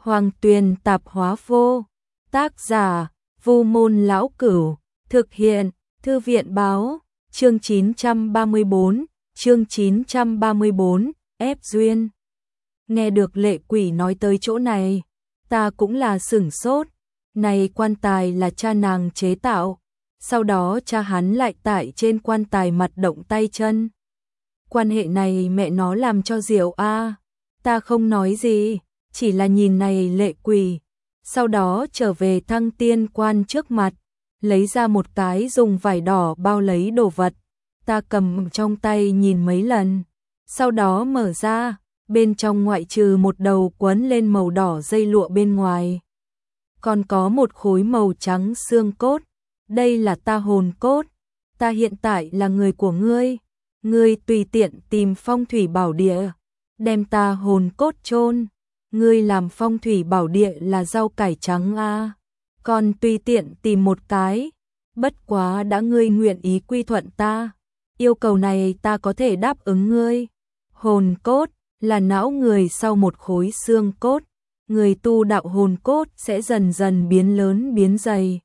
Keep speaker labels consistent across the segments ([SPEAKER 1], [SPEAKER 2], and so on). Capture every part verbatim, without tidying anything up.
[SPEAKER 1] Hoàng Tuyền Tạp Hóa Vô. Tác giả: Vu Môn Lão Cửu. Thực hiện: Thư viện Báo. Chương chín trăm ba mươi bốn. Chương chín trăm ba mươi bốn. Ép duyên. Nghe được Lệ Quỷ nói tới chỗ này, ta cũng là sửng sốt. Này quan tài là cha nàng chế tạo, sau đó cha hắn lại tại trên quan tài mặt động tay chân. Quan hệ này mẹ nó làm cho diệu a. À. Ta không nói gì, chỉ là nhìn này Lệ Quỷ, sau đó trở về Thăng Tiên Quan trước mặt, lấy ra một cái dùng vải đỏ bao lấy đồ vật. Ta cầm trong tay nhìn mấy lần, sau đó mở ra, bên trong ngoại trừ một đầu quấn lên màu đỏ dây lụa bên ngoài, còn có một khối màu trắng xương cốt. Đây là ta hồn cốt, ta hiện tại là người của ngươi, ngươi tùy tiện tìm phong thủy bảo địa, đem ta hồn cốt chôn. Ngươi làm phong thủy bảo địa là rau cải trắng a, à. Còn tùy tiện tìm một cái, bất quá đã ngươi nguyện ý quy thuận ta, yêu cầu này ta có thể đáp ứng ngươi. Hồn cốt là não người sau một khối xương cốt, người tu đạo hồn cốt sẽ dần dần biến lớn biến dày.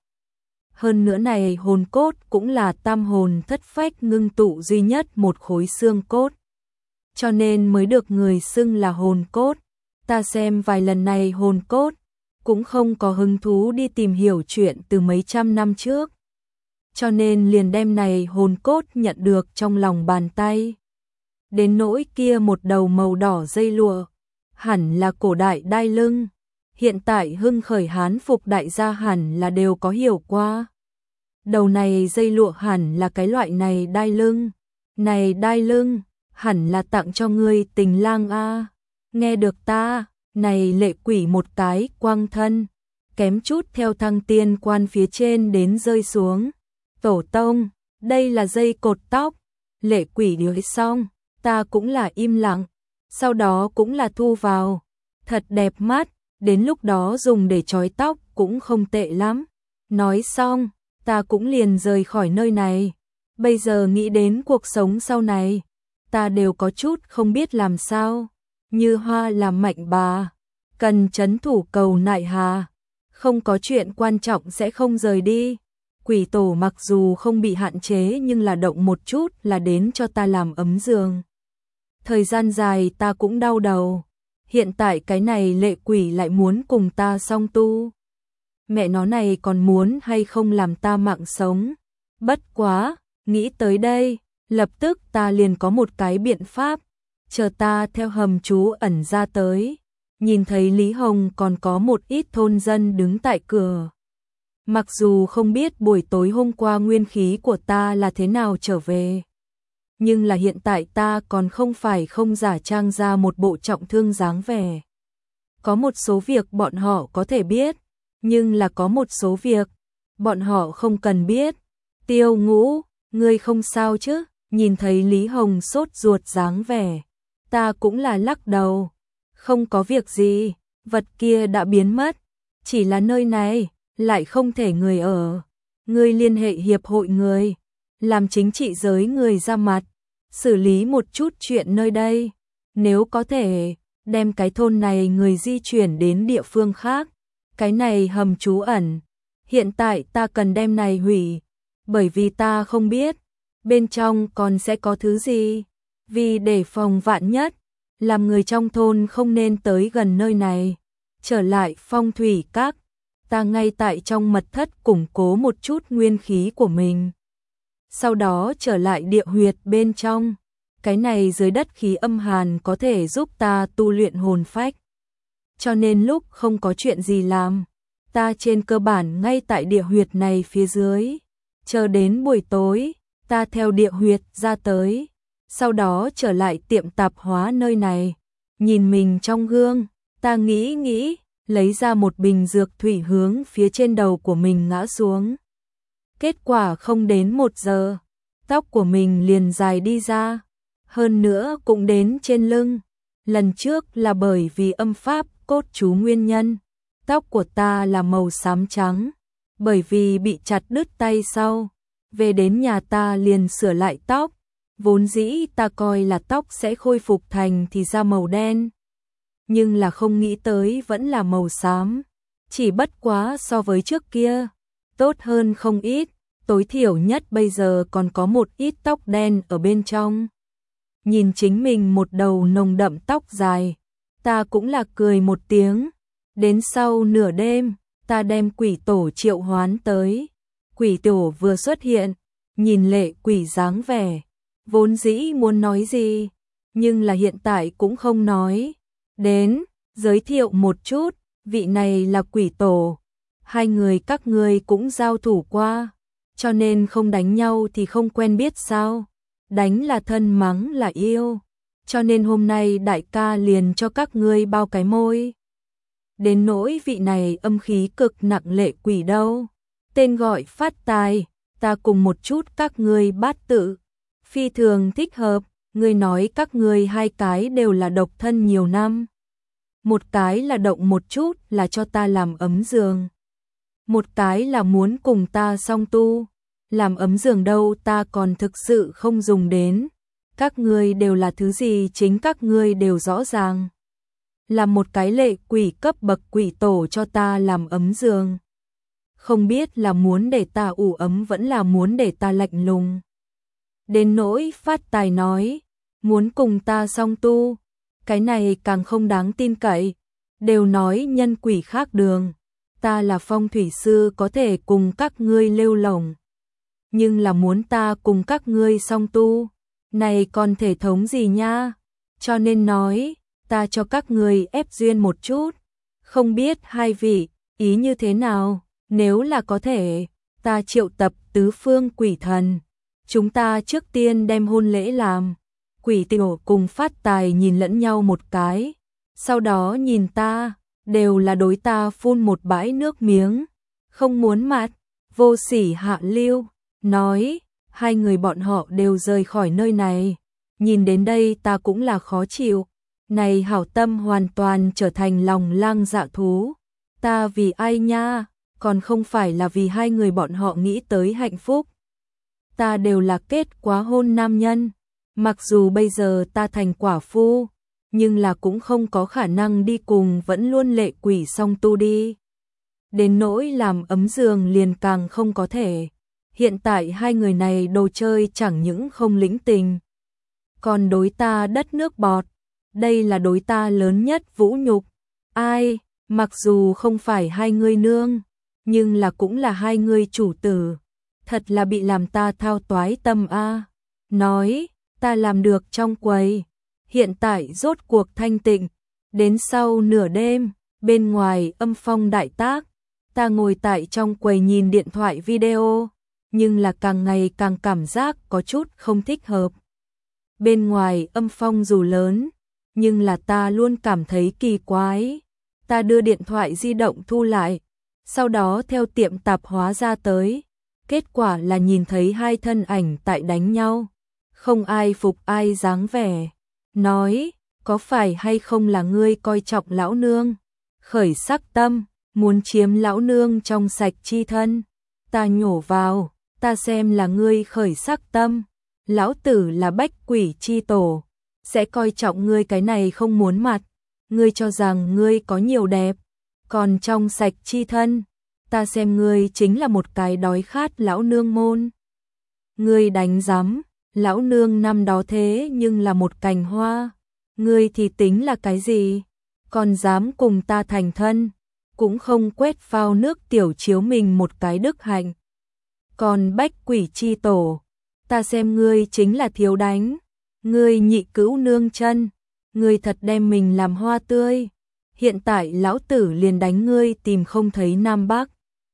[SPEAKER 1] Hơn nữa này hồn cốt cũng là tam hồn thất phách ngưng tụ duy nhất một khối xương cốt, cho nên mới được người xưng là hồn cốt. Ta xem vài lần này hồn cốt, cũng không có hứng thú đi tìm hiểu chuyện từ mấy trăm năm trước, cho nên liền đem này hồn cốt nhận được trong lòng bàn tay. Đến nỗi kia một đầu màu đỏ dây lụa, hẳn là cổ đại đai lưng, hiện tại hưng khởi Hán phục đại gia hẳn là đều có hiểu qua. Đầu này dây lụa hẳn là cái loại này đai lưng, này đai lưng hẳn là tặng cho ngươi tình lang a. Nghe được ta, này Lệ Quỷ một cái quang thân, kém chút theo Thăng Tiên Quan phía trên đến rơi xuống. Tổ tông, đây là dây cột tóc. Lệ Quỷ nói xong, ta cũng là im lặng, sau đó cũng là thu vào. Thật đẹp mắt, đến lúc đó dùng để trói tóc cũng không tệ lắm. Nói xong, ta cũng liền rời khỏi nơi này. Bây giờ nghĩ đến cuộc sống sau này, ta đều có chút không biết làm sao. Như Hoa làm mạnh bà, cần trấn thủ cầu nại hà, không có chuyện quan trọng sẽ không rời đi. Quỷ tổ mặc dù không bị hạn chế nhưng là động một chút là đến cho ta làm ấm giường. Thời gian dài ta cũng đau đầu, hiện tại cái này Lệ Quỷ lại muốn cùng ta song tu. Mẹ nó này còn muốn hay không làm ta mạng sống. Bất quá, nghĩ tới đây, lập tức ta liền có một cái biện pháp. Chờ ta theo hầm trú ẩn ra tới, nhìn thấy Lý Hồng còn có một ít thôn dân đứng tại cửa. Mặc dù không biết buổi tối hôm qua nguyên khí của ta là thế nào trở về, nhưng là hiện tại ta còn không phải không giả trang ra một bộ trọng thương dáng vẻ. Có một số việc bọn họ có thể biết, nhưng là có một số việc bọn họ không cần biết. Tiêu Ngũ, ngươi không sao chứ? Nhìn thấy Lý Hồng sốt ruột dáng vẻ, ta cũng là lắc đầu. Không có việc gì, vật kia đã biến mất, chỉ là nơi này lại không thể người ở. Ngươi liên hệ hiệp hội người, làm chính trị giới người ra mặt, xử lý một chút chuyện nơi đây. Nếu có thể, đem cái thôn này người di chuyển đến địa phương khác. Cái này hầm trú ẩn, hiện tại ta cần đem này hủy, bởi vì ta không biết bên trong còn sẽ có thứ gì. Vì để phòng vạn nhất, làm người trong thôn không nên tới gần nơi này. Trở lại phong thủy các, ta ngay tại trong mật thất củng cố một chút nguyên khí của mình. Sau đó trở lại địa huyệt bên trong. Cái này dưới đất khí âm hàn có thể giúp ta tu luyện hồn phách. Cho nên lúc không có chuyện gì làm, ta trên cơ bản ngay tại địa huyệt này phía dưới. Chờ đến buổi tối, ta theo địa huyệt ra tới. Sau đó trở lại tiệm tạp hóa nơi này, nhìn mình trong gương, ta nghĩ nghĩ, lấy ra một bình dược thủy hướng phía trên đầu của mình ngã xuống. Kết quả không đến một giờ, tóc của mình liền dài đi ra, hơn nữa cũng đến trên lưng. Lần trước là bởi vì âm pháp cốt chú nguyên nhân, tóc của ta là màu xám trắng, bởi vì bị chặt đứt tay sau, về đến nhà ta liền sửa lại tóc. Vốn dĩ ta coi là tóc sẽ khôi phục thành thì ra màu đen. nhưng là không nghĩ tới vẫn là màu xám. Chỉ bất quá so với trước kia, tốt hơn không ít, tối thiểu nhất bây giờ còn có một ít tóc đen ở bên trong. Nhìn chính mình một đầu nồng đậm tóc dài, ta cũng là cười một tiếng. Đến sau nửa đêm, ta đem quỷ tổ triệu hoán tới. Quỷ tổ vừa xuất hiện, nhìn lệ quỷ dáng vẻ, vốn dĩ muốn nói gì, nhưng là hiện tại cũng không nói. Đến, giới thiệu một chút, vị này là quỷ tổ. Hai người các ngươi cũng giao thủ qua, cho nên không đánh nhau thì không quen biết sao. Đánh là thân, mắng là yêu, cho nên hôm nay đại ca liền cho các ngươi bao cái môi. Đến nỗi vị này âm khí cực nặng lệ quỷ đâu, tên gọi phát tài, ta cùng một chút các ngươi bát tự, phi thường thích hợp. Ngươi nói các ngươi hai cái đều là độc thân nhiều năm, một cái là động một chút là cho ta làm ấm giường, một cái là muốn cùng ta song tu. Làm ấm giường đâu ta còn thực sự không dùng đến, các ngươi đều là thứ gì chính các ngươi đều rõ ràng. Làm một cái lệ quỷ cấp bậc quỷ tổ cho ta làm ấm giường, không biết là muốn để ta ủ ấm vẫn là muốn để ta lạnh lùng. Đến nỗi phát tài nói, muốn cùng ta song tu, cái này càng không đáng tin cậy, đều nói nhân quỷ khác đường, ta là phong thủy sư có thể cùng các ngươi lêu lổng. Nhưng là muốn ta cùng các ngươi song tu, này còn thể thống gì nha, cho nên nói, ta cho các ngươi ép duyên một chút, không biết hai vị, ý như thế nào, nếu là có thể, ta triệu tập tứ phương quỷ thần, chúng ta trước tiên đem hôn lễ làm. Quỷ tiểu cùng phát tài nhìn lẫn nhau một cái, sau đó nhìn ta, đều là đối ta phun một bãi nước miếng, không muốn mặt, vô sỉ hạ lưu. Nói, hai người bọn họ đều rời khỏi nơi này. Nhìn đến đây ta cũng là khó chịu. Này hảo tâm hoàn toàn trở thành lòng lang dạ thú. Ta vì ai nha, còn không phải là vì hai người bọn họ nghĩ tới hạnh phúc. Ta đều là kết quá hôn nam nhân. Mặc dù bây giờ ta thành quả phu, nhưng là cũng không có khả năng đi cùng vẫn luôn lệ quỷ song tu đi. Đến nỗi làm ấm giường liền càng không có thể. Hiện tại hai người này đồ chơi chẳng những không lĩnh tình, còn đối ta đất nước bọt, đây là đối ta lớn nhất vũ nhục. Ai, mặc dù không phải hai người nương, nhưng là cũng là hai người chủ tử, thật là bị làm ta thao toái tâm a. Nói, ta làm được trong quầy, hiện tại rốt cuộc thanh tịnh, đến sau nửa đêm, bên ngoài âm phong đại tác, ta ngồi tại trong quầy nhìn điện thoại video. Nhưng là càng ngày càng cảm giác có chút không thích hợp. Bên ngoài âm phong dù lớn, nhưng là ta luôn cảm thấy kỳ quái. Ta đưa điện thoại di động thu lại, sau đó theo tiệm tạp hóa ra tới. Kết quả là nhìn thấy hai thân ảnh tại đánh nhau, không ai phục ai dáng vẻ. Nói, có phải hay không là ngươi coi trọng lão nương, khởi sắc tâm, muốn chiếm lão nương trong sạch chi thân. Ta nhổ vào, ta xem là ngươi khởi sắc tâm, lão tử là bách quỷ chi tổ, sẽ coi trọng ngươi cái này không muốn mặt, ngươi cho rằng ngươi có nhiều đẹp, còn trong sạch chi thân, ta xem ngươi chính là một cái đói khát lão nương môn. Ngươi đánh rắm, lão nương năm đó thế nhưng là một cành hoa, ngươi thì tính là cái gì, còn dám cùng ta thành thân, cũng không quét phao nước tiểu chiếu mình một cái đức hạnh. Còn bách quỷ chi tổ, ta xem ngươi chính là thiếu đánh, ngươi nhị cữu nương chân, ngươi thật đem mình làm hoa tươi, hiện tại lão tử liền đánh ngươi tìm không thấy Nam Bắc.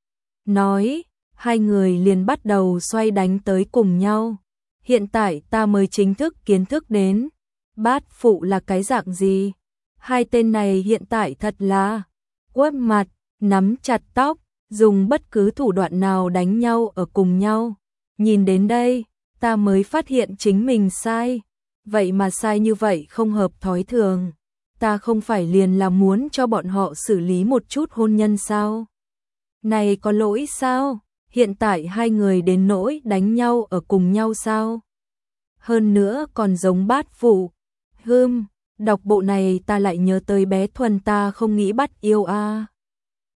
[SPEAKER 1] Nói, hai người liền bắt đầu xoay đánh tới cùng nhau, hiện tại ta mới chính thức kiến thức đến, bát phụ là cái dạng gì, hai tên này hiện tại thật là, quất mặt, nắm chặt tóc, dùng bất cứ thủ đoạn nào đánh nhau ở cùng nhau. Nhìn đến đây, ta mới phát hiện chính mình sai. Vậy mà sai như vậy không hợp thói thường. Ta không phải liền là muốn cho bọn họ xử lý một chút hôn nhân sao? Này có lỗi sao? Hiện tại hai người đến nỗi đánh nhau ở cùng nhau sao? Hơn nữa còn giống bát phụ. Hưm, Đọc bộ này ta lại nhớ tới bé Thuần ta không nghĩ bắt yêu a.